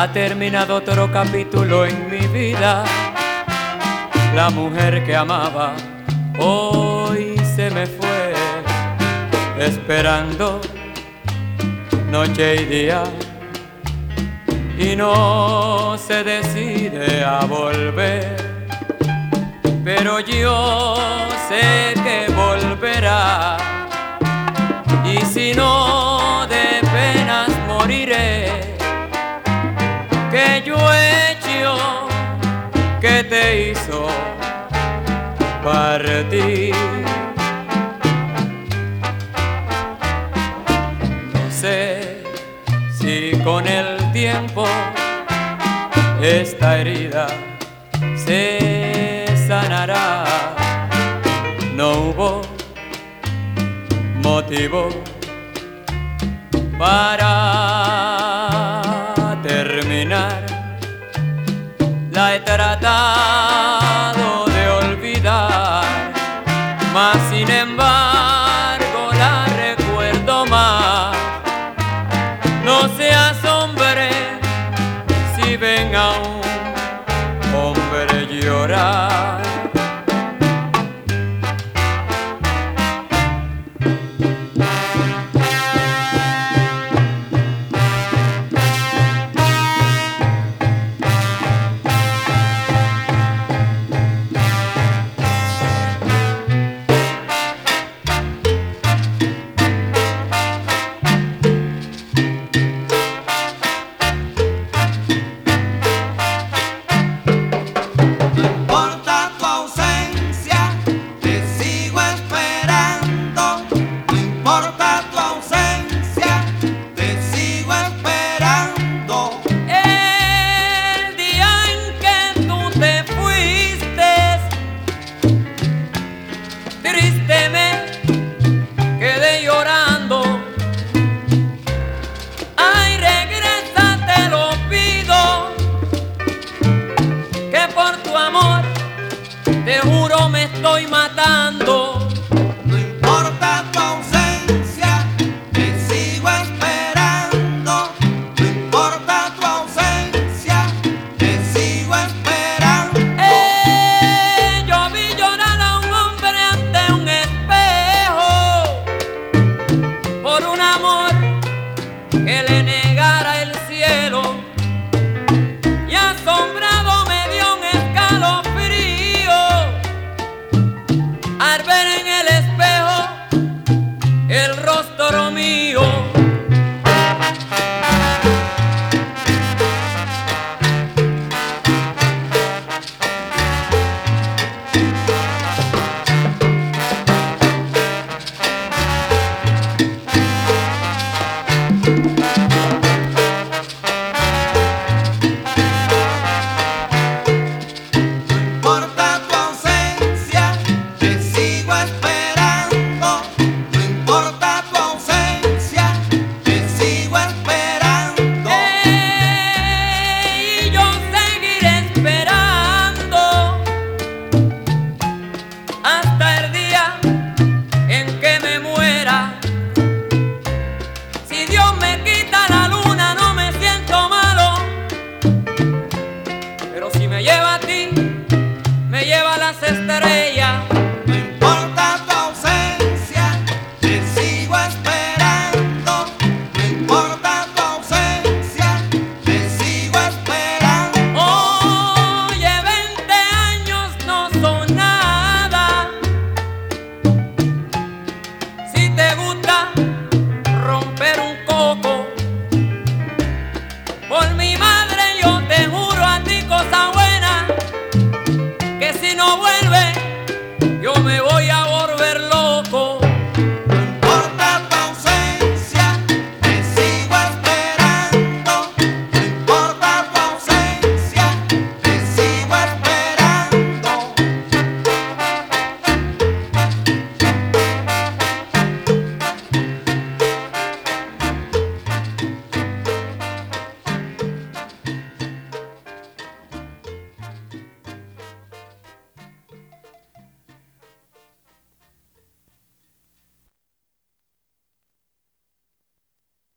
Ha terminado otro capítulo en mi vida. La mujer que amaba hoy se me fue, esperando noche y día, y no se decide a volver. Pero yo sé que volverá, y si no de penas moriré, que yo he hecho que te hizo partir. No sé si con el tiempo esta herida se sanará. No hubo motivo para terminar. La he tratado de olvidar, mas sin embargo la recuerdo más. No se asombre si ven aún